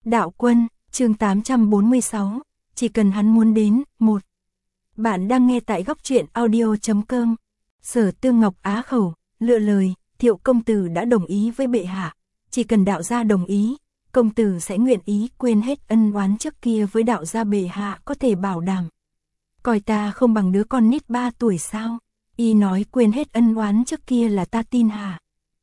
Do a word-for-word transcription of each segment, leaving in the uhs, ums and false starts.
Đạo Quân, chương tám trăm bốn mươi sáu, chỉ cần hắn muốn đến. Một. Bạn đang nghe tại góc truyện audio chấm com. Sở Tương Ngọc á khẩu, lựa lời, Thiệu công tử đã đồng ý với bệ hạ, chỉ cần đạo gia đồng ý, công tử sẽ nguyện ý quên hết ân oán trước kia với đạo gia. Bệ hạ có thể bảo đảm. Coi ta không bằng đứa con nít ba tuổi sao? Y nói quên hết ân oán trước kia là ta tin hả?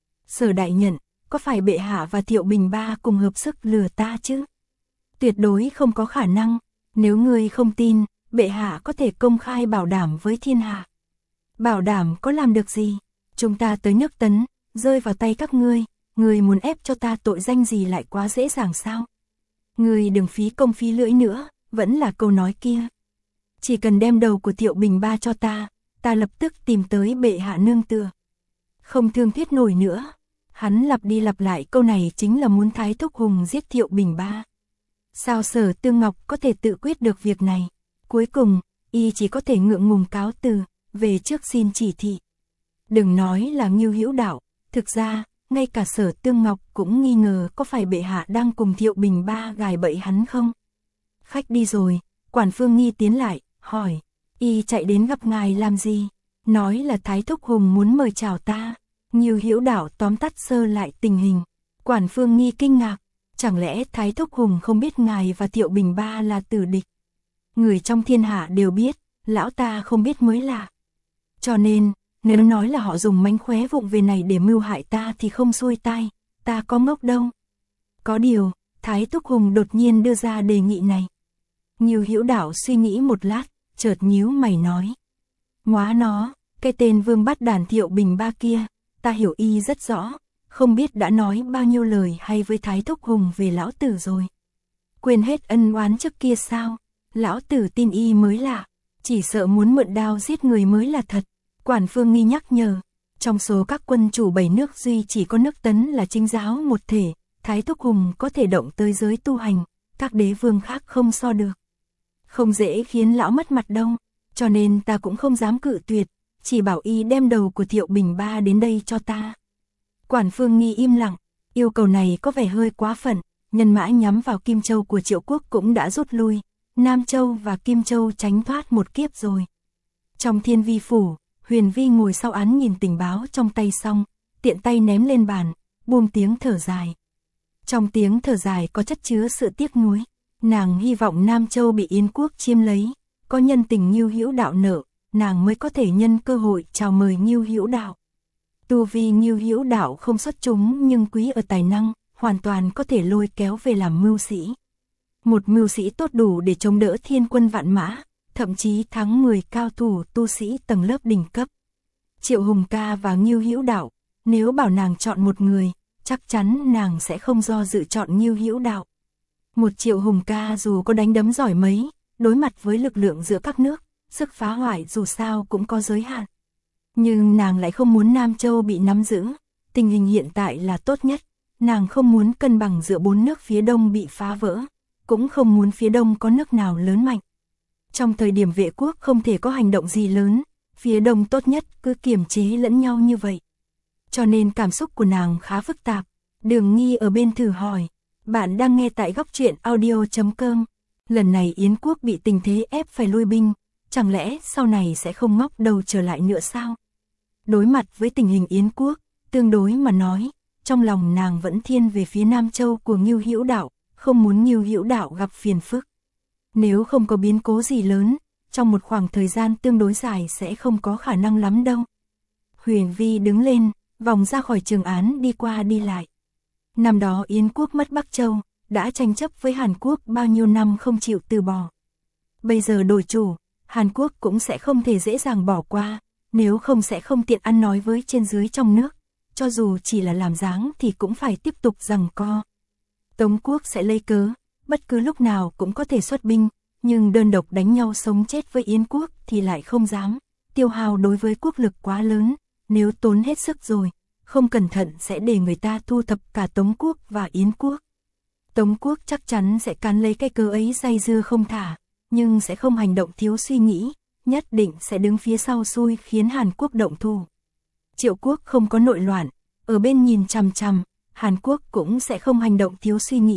Sở đại nhận, có phải bệ hạ và Thiệu Bình Ba cùng hợp sức lừa ta chứ? Tuyệt đối không có khả năng, nếu ngươi không tin, bệ hạ có thể công khai bảo đảm với thiên hạ. Bảo đảm có làm được gì? Chúng ta tới nước Tấn, rơi vào tay các ngươi, ngươi muốn ép cho ta tội danh gì lại quá dễ dàng sao? Ngươi đừng phí công phí lưỡi nữa, vẫn là câu nói kia. Chỉ cần đem đầu của Thiệu Bình Ba cho ta, ta lập tức tìm tới bệ hạ nương tựa. Không thương thiết nổi nữa. Hắn lặp đi lặp lại câu này chính là muốn Thái Thúc Hùng giết Thiệu Bình Ba. Sao Sở Tương Ngọc có thể tự quyết được việc này? Cuối cùng, y chỉ có thể ngượng ngùng cáo từ, về trước xin chỉ thị. Đừng nói là Ngưu Hữu Đạo, thực ra, ngay cả Sở Tương Ngọc cũng nghi ngờ có phải bệ hạ đang cùng Thiệu Bình Ba gài bẫy hắn không? Khách đi rồi, Quản Phương Nghi tiến lại, hỏi, y chạy đến gặp ngài làm gì? Nói là Thái Thúc Hùng muốn mời chào ta. Ngưu Hữu Đạo tóm tắt sơ lại tình hình. Quản Phương Nghi kinh ngạc, chẳng lẽ Thái Thúc Hùng không biết ngài và Thiệu Bình Ba là tử địch? Người trong thiên hạ đều biết, lão ta không biết mới lạ. Cho nên, nếu nói là họ dùng mánh khóe vụng về này để mưu hại ta thì không xuôi tai, ta có ngốc đâu. Có điều, Thái Thúc Hùng đột nhiên đưa ra đề nghị này. Ngưu Hữu Đạo suy nghĩ một lát, chợt nhíu mày nói. Ngoá nó, cái tên vương bắt đàn Thiệu Bình Ba kia, ta hiểu y rất rõ, không biết đã nói bao nhiêu lời hay với Thái Thúc Hùng về lão tử rồi. Quên hết ân oán trước kia sao? Lão tử tin y mới lạ, chỉ sợ muốn mượn đao giết người mới là thật. Quản Phương Nghi nhắc nhở, trong số các quân chủ bảy nước duy chỉ có nước Tấn là chính giáo một thể, Thái Thúc Hùng có thể động tới giới tu hành, các đế vương khác không so được. Không dễ khiến lão mất mặt đâu, cho nên ta cũng không dám cự tuyệt, chỉ bảo y đem đầu của Thiệu Bình Ba đến đây cho ta. Quản Phương Nghi im lặng, yêu cầu này có vẻ hơi quá phận, nhân mã nhắm vào Kim Châu của Triệu Quốc cũng đã rút lui, Nam Châu và Kim Châu tránh thoát một kiếp rồi. Trong Thiên Vi phủ, Huyền Vi ngồi sau án nhìn tình báo trong tay xong, tiện tay ném lên bàn, buông tiếng thở dài. Trong tiếng thở dài có chất chứa sự tiếc nuối, nàng hy vọng Nam Châu bị Yến quốc chiếm lấy, có nhân tình Ngưu Hữu Đạo nợ, nàng mới có thể nhân cơ hội chào mời Ngưu Hữu Đạo. Tu vi Ngưu Hữu Đạo không xuất chúng nhưng quý ở tài năng, hoàn toàn có thể lôi kéo về làm mưu sĩ. Một mưu sĩ tốt đủ để chống đỡ thiên quân vạn mã, thậm chí thắng mười cao thủ tu sĩ tầng lớp đỉnh cấp. Triệu Hùng Ca và Ngưu Hữu Đạo, nếu bảo nàng chọn một người, chắc chắn nàng sẽ không do dự chọn Ngưu Hữu Đạo. Một Triệu Hùng Ca dù có đánh đấm giỏi mấy, đối mặt với lực lượng giữa các nước, sức phá hoại dù sao cũng có giới hạn. Nhưng nàng lại không muốn Nam Châu bị nắm giữ, tình hình hiện tại là tốt nhất, nàng không muốn cân bằng giữa bốn nước phía đông bị phá vỡ, cũng không muốn phía đông có nước nào lớn mạnh. Trong thời điểm vệ quốc không thể có hành động gì lớn, phía đông tốt nhất cứ kiềm chế lẫn nhau như vậy. Cho nên cảm xúc của nàng khá phức tạp. Đường Nghi ở bên thử hỏi, bạn đang nghe tại góc truyện audio chấm com. Lần này Yến quốc bị tình thế ép phải lui binh, chẳng lẽ sau này sẽ không ngóc đầu trở lại nữa sao? Đối mặt với tình hình Yến quốc, tương đối mà nói, trong lòng nàng vẫn thiên về phía Nam Châu của Ngưu Hữu Đạo, không muốn Ngưu Hữu Đạo gặp phiền phức. Nếu không có biến cố gì lớn, trong một khoảng thời gian tương đối dài sẽ không có khả năng lắm đâu. Huyền Vi đứng lên, vòng ra khỏi trường án đi qua đi lại. Năm đó Yến quốc mất Bắc Châu, đã tranh chấp với Hàn Quốc bao nhiêu năm không chịu từ bỏ. Bây giờ đổi chủ, Hàn Quốc cũng sẽ không thể dễ dàng bỏ qua, nếu không sẽ không tiện ăn nói với trên dưới trong nước, cho dù chỉ là làm dáng thì cũng phải tiếp tục giằng co. Tống quốc sẽ lấy cớ, bất cứ lúc nào cũng có thể xuất binh, nhưng đơn độc đánh nhau sống chết với Yến quốc thì lại không dám, tiêu hao đối với quốc lực quá lớn, nếu tốn hết sức rồi, không cẩn thận sẽ để người ta thu thập cả Tống quốc và Yến quốc. Tống quốc chắc chắn sẽ cán lấy cái cớ ấy dây dưa không thả, nhưng sẽ không hành động thiếu suy nghĩ, nhất định sẽ đứng phía sau xui khiến Hàn Quốc động thủ. Triệu quốc không có nội loạn, ở bên nhìn chằm chằm, Hàn Quốc cũng sẽ không hành động thiếu suy nghĩ,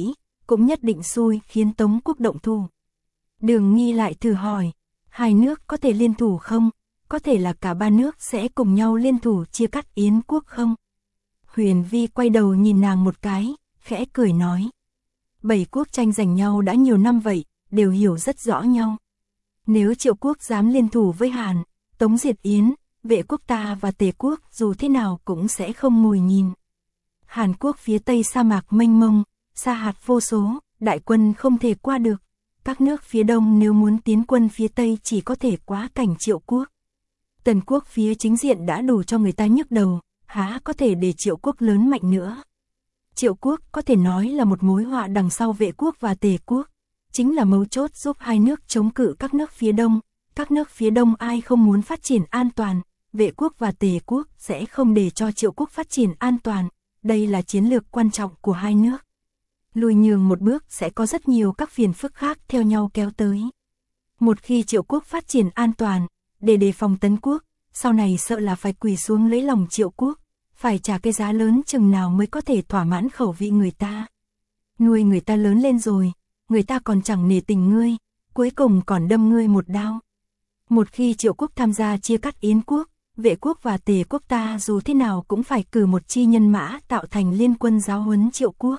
cũng nhất định xui khiến Tống quốc động thủ. Đường Nghi lại thử hỏi, hai nước có thể liên thủ không? Có thể là cả ba nước sẽ cùng nhau liên thủ chia cắt Yến quốc không? Huyền Vi quay đầu nhìn nàng một cái, khẽ cười nói. Bảy quốc tranh giành nhau đã nhiều năm vậy, đều hiểu rất rõ nhau. Nếu Triệu quốc dám liên thủ với Hàn, Tống diệt Yến, Vệ quốc ta và Tề quốc dù thế nào cũng sẽ không ngồi nhìn. Hàn quốc phía tây sa mạc mênh mông, sa hạt vô số, đại quân không thể qua được. Các nước phía đông nếu muốn tiến quân phía tây chỉ có thể quá cảnh Triệu quốc. Tần quốc phía chính diện đã đủ cho người ta nhức đầu, há có thể để Triệu quốc lớn mạnh nữa. Triệu quốc có thể nói là một mối họa đằng sau Vệ quốc và Tề quốc, chính là mấu chốt giúp hai nước chống cự các nước phía đông. Các nước phía đông ai không muốn phát triển an toàn, Vệ quốc và Tề quốc sẽ không để cho Triệu quốc phát triển an toàn. Đây là chiến lược quan trọng của hai nước. Lùi nhường một bước sẽ có rất nhiều các phiền phức khác theo nhau kéo tới. Một khi Triệu quốc phát triển an toàn, để đề phòng Tấn quốc, sau này sợ là phải quỳ xuống lấy lòng Triệu quốc, phải trả cái giá lớn chừng nào mới có thể thỏa mãn khẩu vị người ta. Nuôi người ta lớn lên rồi, người ta còn chẳng nể tình ngươi, cuối cùng còn đâm ngươi một đao. Một khi Triệu quốc tham gia chia cắt Yến quốc, Vệ quốc và Tề quốc ta dù thế nào cũng phải cử một chi nhân mã tạo thành liên quân giáo huấn Triệu quốc.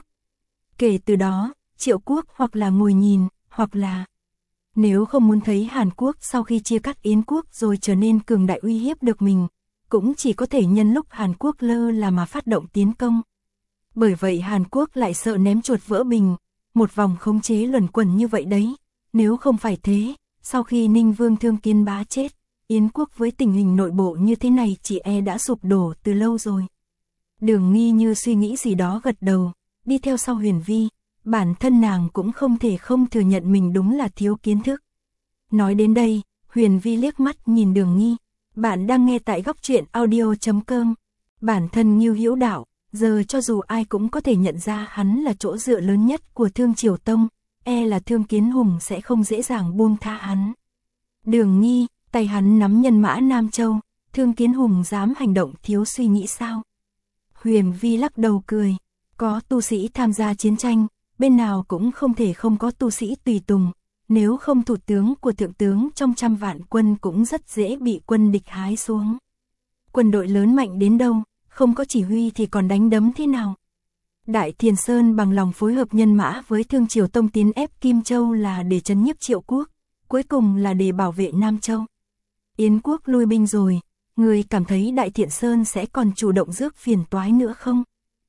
Kể từ đó, Triệu quốc hoặc là ngồi nhìn, hoặc là... Nếu không muốn thấy Hàn Quốc sau khi chia cắt Yến quốc rồi trở nên cường đại uy hiếp được mình, cũng chỉ có thể nhân lúc Hàn Quốc lơ là mà phát động tiến công. Bởi vậy Hàn Quốc lại sợ ném chuột vỡ bình, một vòng khống chế luẩn quẩn như vậy đấy. Nếu không phải thế, sau khi Ninh Vương Thương Kiến Bá chết, Yến quốc với tình hình nội bộ như thế này chỉ e đã sụp đổ từ lâu rồi. Đường Nghi như suy nghĩ gì đó gật đầu, đi theo sau Huyền Vi, bản thân nàng cũng không thể không thừa nhận mình đúng là thiếu kiến thức. Nói đến đây, Huyền Vi liếc mắt nhìn Đường Nghi, bạn đang nghe tại góc truyện audio chấm com. Bản thân Ngưu Hữu Đạo, giờ cho dù ai cũng có thể nhận ra hắn là chỗ dựa lớn nhất của Thương Triều Tông, e là Thương Kiến Hùng sẽ không dễ dàng buông tha hắn. Đường Nghi, tay hắn nắm nhân mã Nam Châu, Thương Kiến Hùng dám hành động thiếu suy nghĩ sao? Huyền Vi lắc đầu cười, có tu sĩ tham gia chiến tranh, bên nào cũng không thể không có tu sĩ tùy tùng, nếu không thủ tướng của thượng tướng trong trăm vạn quân cũng rất dễ bị quân địch hái xuống. Quân đội lớn mạnh đến đâu, không có chỉ huy thì còn đánh đấm thế nào? Đại Thiền Sơn bằng lòng phối hợp nhân mã với Thương Triều Tông tiến ép Kim Châu là để trấn nhiếp Triệu quốc, cuối cùng là để bảo vệ Nam Châu. Yến quốc lui binh rồi, người cảm thấy Đại Thiện Sơn sẽ còn chủ động rước phiền toái nữa không?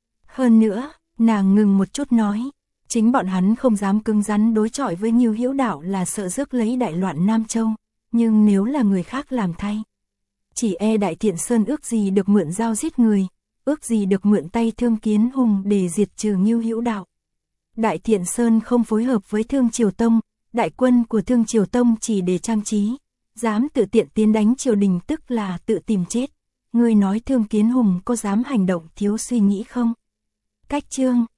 Hơn nữa, nàng ngừng một chút nói, chính bọn hắn không dám cứng rắn đối chọi với Ngưu Hữu Đạo là sợ rước lấy đại loạn Nam Châu, nhưng nếu là người khác làm thay, chỉ e Đại Thiện Sơn ước gì được mượn dao giết người, ước gì được mượn tay Thương Kiến Hùng để diệt trừ Ngưu Hữu Đạo. Đại Thiện Sơn không phối hợp với Thương Triều Tông, đại quân của Thương Triều Tông chỉ để trang trí, dám tự tiện tiến đánh triều đình tức là tự tìm chết. Ngươi nói Thương Kiến Hùng có dám hành động thiếu suy nghĩ không? Cách chương